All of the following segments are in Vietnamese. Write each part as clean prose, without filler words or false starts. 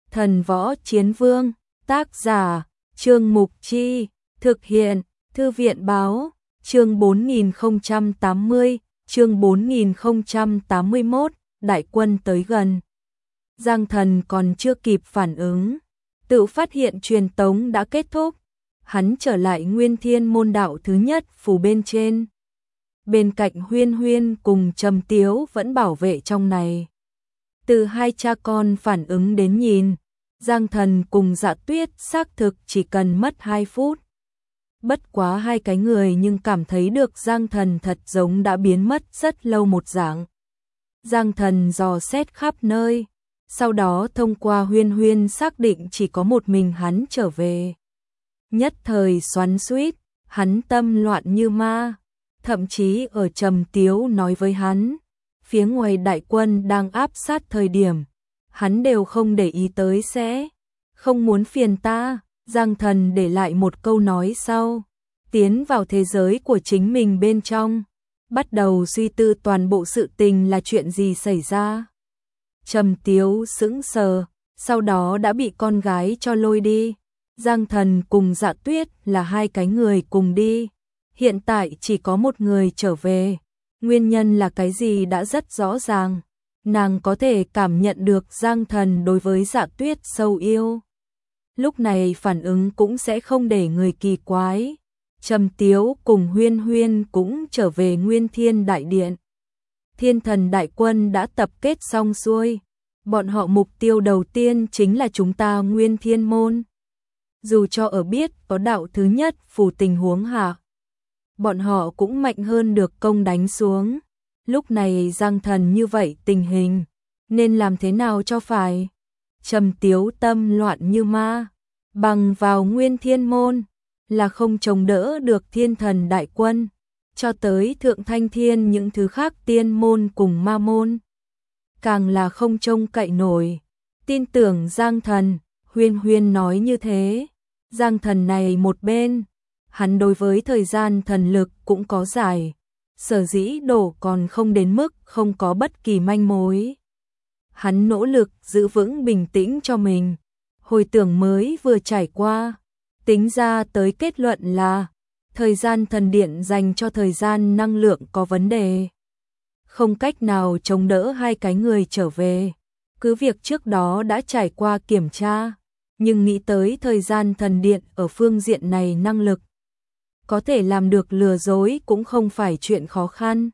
Thần Võ Chiến Vương, tác giả, Trương Mục Chi, thực hiện, Thư viện Báo, chương 4080, chương 4081, đại quân tới gần. Giang Thần còn chưa kịp phản ứng, tự phát hiện truyền tống đã kết thúc. Hắn trở lại Nguyên Thiên môn đạo thứ nhất phủ bên trên. Bên cạnh Huyên Huyên cùng Trầm Tiếu vẫn bảo vệ trong này. Từ hai cha con phản ứng đến nhìn, Giang Thần cùng Dạ Tuyết xác thực chỉ cần mất 2 phút. Bất quá hai cái người nhưng cảm thấy được Giang Thần thật giống đã biến mất rất lâu một dạng. Giang Thần dò xét khắp nơi, sau đó thông qua Huyên Huyên xác định chỉ có một mình hắn trở về. Nhất thời xoắn xuýt, hắn tâm loạn như ma, thậm chí ở Trầm Tiếu nói với hắn, phía ngoài đại quân đang áp sát thời điểm, hắn đều không để ý tới sẽ không muốn phiền ta. Giang Thần để lại một câu nói sau, tiến vào thế giới của chính mình bên trong, bắt đầu suy tư toàn bộ sự tình là chuyện gì xảy ra. Trầm Tiếu sững sờ, sau đó đã bị con gái cho lôi đi. Giang Thần cùng Dạ Tuyết là hai cái người cùng đi, hiện tại chỉ có một người trở về. Nguyên nhân là cái gì đã rất rõ ràng, nàng có thể cảm nhận được Giang Thần đối với Dạ Tuyết sâu yêu. Lúc này phản ứng cũng sẽ không để người kỳ quái. Trầm Tiếu cùng Huyên Huyên cũng trở về Nguyên Thiên Đại Điện. Thiên Thần đại quân đã tập kết xong xuôi, bọn họ mục tiêu đầu tiên chính là chúng ta Nguyên Thiên môn. Dù cho ở biết có đạo thứ nhất phù tình huống hạ, bọn họ cũng mạnh hơn được công đánh xuống. Lúc này Giang Thần như vậy tình hình, nên làm thế nào cho phải? Trầm Tiếu tâm loạn như ma, bằng vào Nguyên Thiên môn là không chống đỡ được Thiên Thần đại quân, cho tới Thượng Thanh Thiên những thứ khác tiên môn cùng ma môn, càng là không trông cậy nổi. Tin tưởng Giang Thần, Huyên Huyên nói như thế. Giang Thần này một bên, hắn đối với thời gian thần lực cũng có giải, sở dĩ đổ còn không đến mức không có bất kỳ manh mối. Hắn nỗ lực giữ vững bình tĩnh cho mình, hồi tưởng mới vừa trải qua, tính ra tới kết luận là thời gian thần điện dành cho thời gian năng lượng có vấn đề, không cách nào chống đỡ hai cái người trở về. Cứ việc trước đó đã trải qua kiểm tra, nhưng nghĩ tới thời gian thần điện ở phương diện này năng lực có thể làm được lừa dối cũng không phải chuyện khó khăn.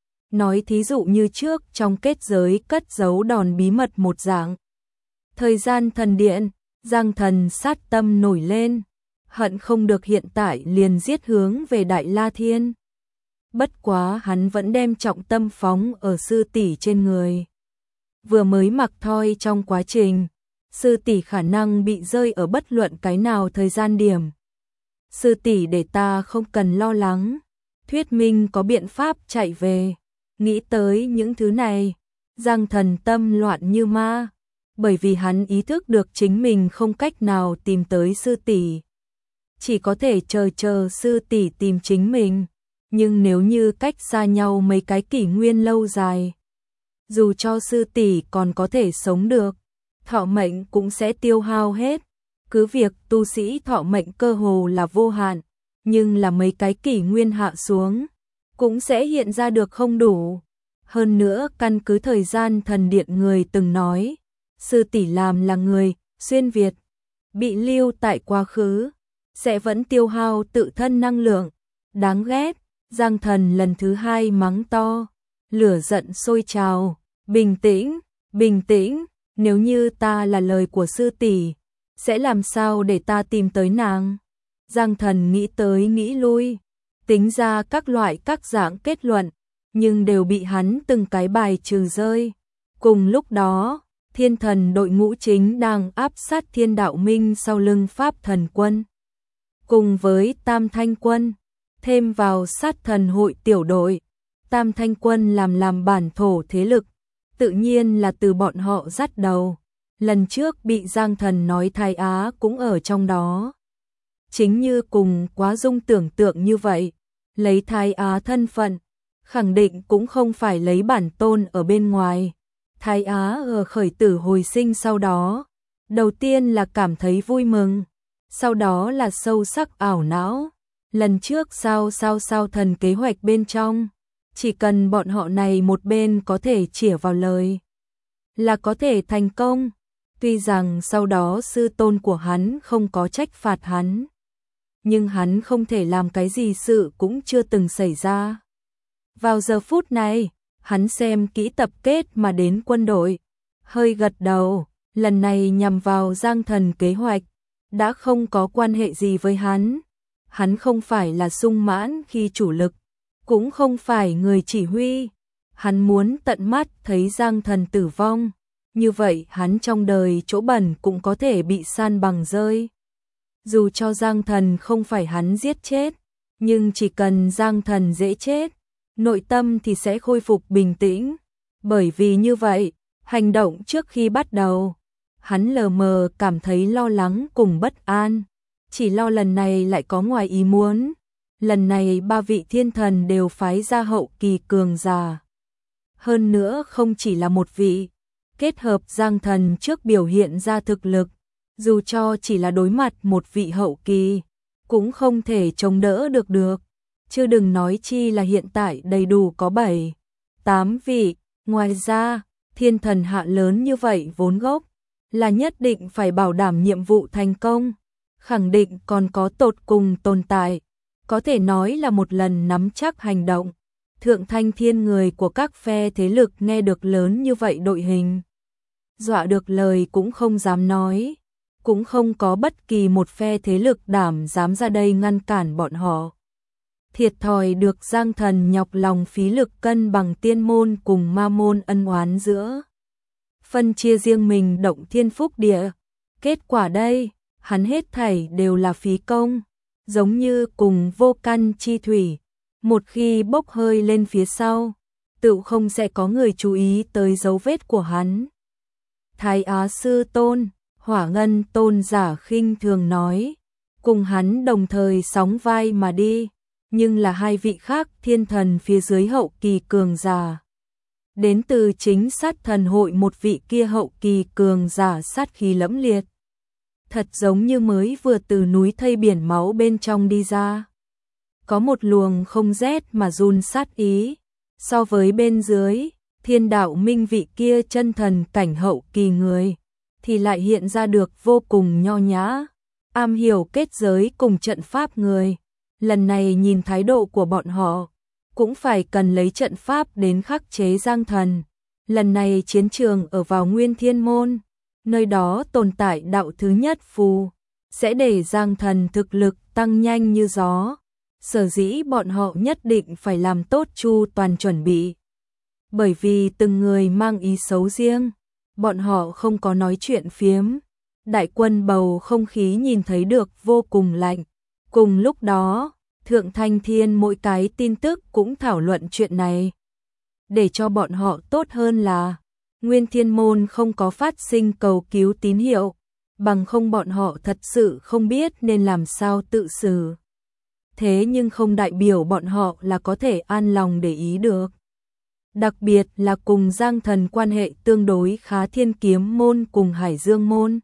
Nói thí dụ như trước trong kết giới cất giấu đòn bí mật một dạng. Thời gian thần điện, Giang Thần sát tâm nổi lên, hận không được hiện tại liền giết hướng về Đại La Thiên. Bất quá hắn vẫn đem trọng tâm phóng ở sư tỷ trên người. Vừa mới mặc thoi trong quá trình, sư tỷ khả năng bị rơi ở bất luận cái nào thời gian điểm. Sư tỷ để ta không cần lo lắng, thuyết minh có biện pháp chạy về. Nghĩ tới những thứ này, Giang Thần tâm loạn như ma, bởi vì hắn ý thức được chính mình không cách nào tìm tới sư tỷ, chỉ có thể chờ sư tỷ tìm chính mình. Nhưng nếu như cách xa nhau mấy cái kỷ nguyên lâu dài, dù cho sư tỷ còn có thể sống được, thọ mệnh cũng sẽ tiêu hao hết. Cứ việc tu sĩ thọ mệnh cơ hồ là vô hạn, nhưng là mấy cái kỷ nguyên hạ xuống, cũng sẽ hiện ra được không đủ. Hơn nữa căn cứ thời gian thần điện người từng nói, sư tỷ làm là người xuyên Việt, bị lưu tại quá khứ, sẽ vẫn tiêu hao tự thân năng lượng. Đáng ghét. Giang Thần lần thứ hai mắng to, lửa giận sôi trào. Bình tĩnh, bình tĩnh, nếu như ta là lời của sư tỷ, sẽ làm sao để ta tìm tới nàng? Giang Thần nghĩ tới nghĩ lui, tính ra các loại các dạng kết luận, nhưng đều bị hắn từng cái bài trừ rơi. Cùng lúc đó, Thiên Thần đội ngũ chính đang áp sát Thiên Đạo Minh sau lưng Pháp Thần quân, cùng với Tam Thanh quân, thêm vào Sát Thần hội tiểu đội. Tam Thanh quân làm bản thổ thế lực, tự nhiên là từ bọn họ dắt đầu. Lần trước bị Giang Thần nói Thái Á cũng ở trong đó. Chính như cùng Quá Dung tưởng tượng như vậy, lấy Thái Á thân phận, khẳng định cũng không phải lấy bản tôn ở bên ngoài. Thái Á ở khởi tử hồi sinh sau đó, Đầu tiên là cảm thấy vui mừng, sau đó là sâu sắc ảo não. Lần trước sao thần kế hoạch bên trong, chỉ cần bọn họ này một bên có thể chĩa vào lời là có thể thành công. Tuy rằng sau đó sư tôn của hắn không có trách phạt hắn, nhưng hắn không thể làm cái gì sự cũng chưa từng xảy ra. Vào giờ phút này, hắn xem kỹ tập kết mà đến quân đội, hơi gật đầu, lần này nhằm vào Giang Thần kế hoạch, đã không có quan hệ gì với hắn. Hắn không phải là sung mãn khi chủ lực, cũng không phải người chỉ huy. Hắn muốn tận mắt thấy Giang Thần tử vong, như vậy hắn trong đời chỗ bẩn cũng có thể bị san bằng rơi. Dù cho Giang Thần không phải hắn giết chết, nhưng chỉ cần Giang Thần dễ chết, nội tâm thì sẽ khôi phục bình tĩnh. Bởi vì như vậy, hành động trước khi bắt đầu, hắn lờ mờ cảm thấy lo lắng cùng bất an. Chỉ lo lần này lại có ngoài ý muốn. Lần này 3 vị thiên thần đều phái ra hậu kỳ cường giả. Hơn nữa không chỉ là một vị, kết hợp Giang Thần trước biểu hiện ra thực lực, dù cho chỉ là đối mặt một vị hậu kỳ, cũng không thể chống đỡ được. Chứ đừng nói chi là hiện tại đầy đủ có 7, 8 vị. Ngoài ra, thiên thần hạ lớn như vậy vốn gốc là nhất định phải bảo đảm nhiệm vụ thành công, khẳng định còn có tột cùng tồn tại, có thể nói là một lần nắm chắc hành động. Thượng Thanh Thiên người của các phe thế lực nghe được lớn như vậy đội hình, dọa được lời cũng không dám nói, cũng không có bất kỳ một phe thế lực đảm dám ra đây ngăn cản bọn họ. Thiệt thòi được Giang Thần nhọc lòng phí lực cân bằng tiên môn cùng ma môn ân oán giữa, phân chia riêng mình động thiên phúc địa. Kết quả đây, hắn hết thảy đều là phí công, giống như cùng vô căn chi thủy, một khi bốc hơi lên phía sau, tự không sẽ có người chú ý tới dấu vết của hắn. Thái Á Sư Tôn, Hỏa Ngân Tôn giả khinh thường nói, cùng hắn đồng thời sóng vai mà đi, nhưng là 2 vị khác thiên thần phía dưới hậu kỳ cường giả. Đến từ chính sát thần hội một vị kia hậu kỳ cường giả sát khí lẫm liệt. Thật giống như mới vừa từ núi thây biển máu bên trong đi ra. Có một luồng không rét mà run sát ý. So với bên dưới, thiên đạo minh vị kia chân thần cảnh hậu kỳ người, thì lại hiện ra được vô cùng nho nhã, am hiểu kết giới cùng trận pháp người. Lần này nhìn thái độ của bọn họ, cũng phải cần lấy trận pháp đến khắc chế Giang Thần. Lần này chiến trường ở vào Nguyên Thiên Môn, nơi đó tồn tại đạo thứ nhất phù, sẽ để Giang Thần thực lực tăng nhanh như gió. Sở dĩ bọn họ nhất định phải làm tốt chu toàn chuẩn bị. Bởi vì từng người mang ý xấu riêng, bọn họ không có nói chuyện phiếm. Đại quân bầu không khí nhìn thấy được vô cùng lạnh. Cùng lúc đó, Thượng Thanh Thiên mỗi cái tin tức cũng thảo luận chuyện này. Để cho bọn họ tốt hơn là Nguyên Thiên Môn không có phát sinh cầu cứu tín hiệu, bằng không bọn họ thật sự không biết nên làm sao tự xử. Thế nhưng không đại biểu bọn họ là có thể an lòng để ý được. Đặc biệt là cùng Giang Thần quan hệ tương đối khá Thiên Kiếm Môn cùng Hải Dương Môn.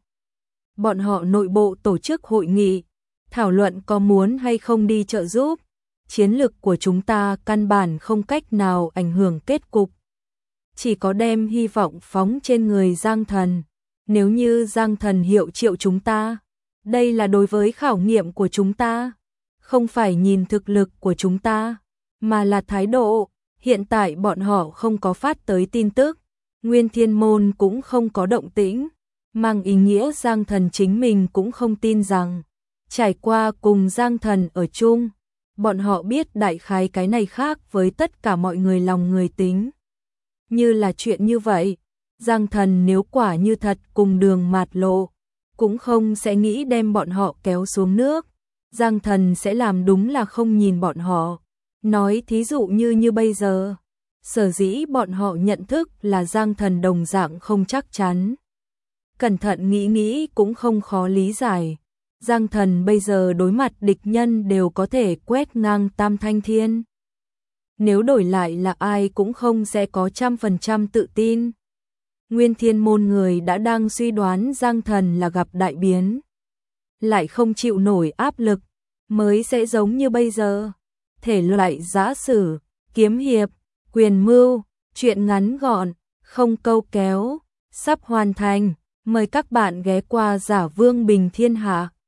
Bọn họ nội bộ tổ chức hội nghị, thảo luận có muốn hay không đi trợ giúp. Chiến lực của chúng ta căn bản không cách nào ảnh hưởng kết cục. Chỉ có đem hy vọng phóng trên người Giang Thần. Nếu như Giang Thần hiệu triệu chúng ta, đây là đối với khảo nghiệm của chúng ta. Không phải nhìn thực lực của chúng ta, mà là thái độ. Hiện tại bọn họ không có phát tới tin tức, Nguyên Thiên Môn cũng không có động tĩnh, mang ý nghĩa Giang Thần chính mình cũng không tin rằng, trải qua cùng Giang Thần ở chung, bọn họ biết đại khái cái này khác với tất cả mọi người lòng người tính. Như là chuyện như vậy, Giang Thần nếu quả như thật cùng Đường Mạt Lộ, cũng không sẽ nghĩ đem bọn họ kéo xuống nước. Giang Thần sẽ làm đúng là không nhìn bọn họ. Nói thí dụ như bây giờ, sở dĩ bọn họ nhận thức là Giang Thần đồng dạng không chắc chắn. Cẩn thận nghĩ cũng không khó lý giải. Giang Thần bây giờ đối mặt địch nhân đều có thể quét ngang Tam Thanh Thiên. Nếu đổi lại là ai cũng không sẽ có 100% tự tin. Nguyên Thiên môn người đã đang suy đoán Giang Thần là gặp đại biến, lại không chịu nổi áp lực, mới sẽ giống như bây giờ. Thể loại giã sử, kiếm hiệp, quyền mưu, truyện ngắn gọn, không câu kéo, sắp hoàn thành. Mời các bạn ghé qua Giả Vương Bình Thiên Hạ.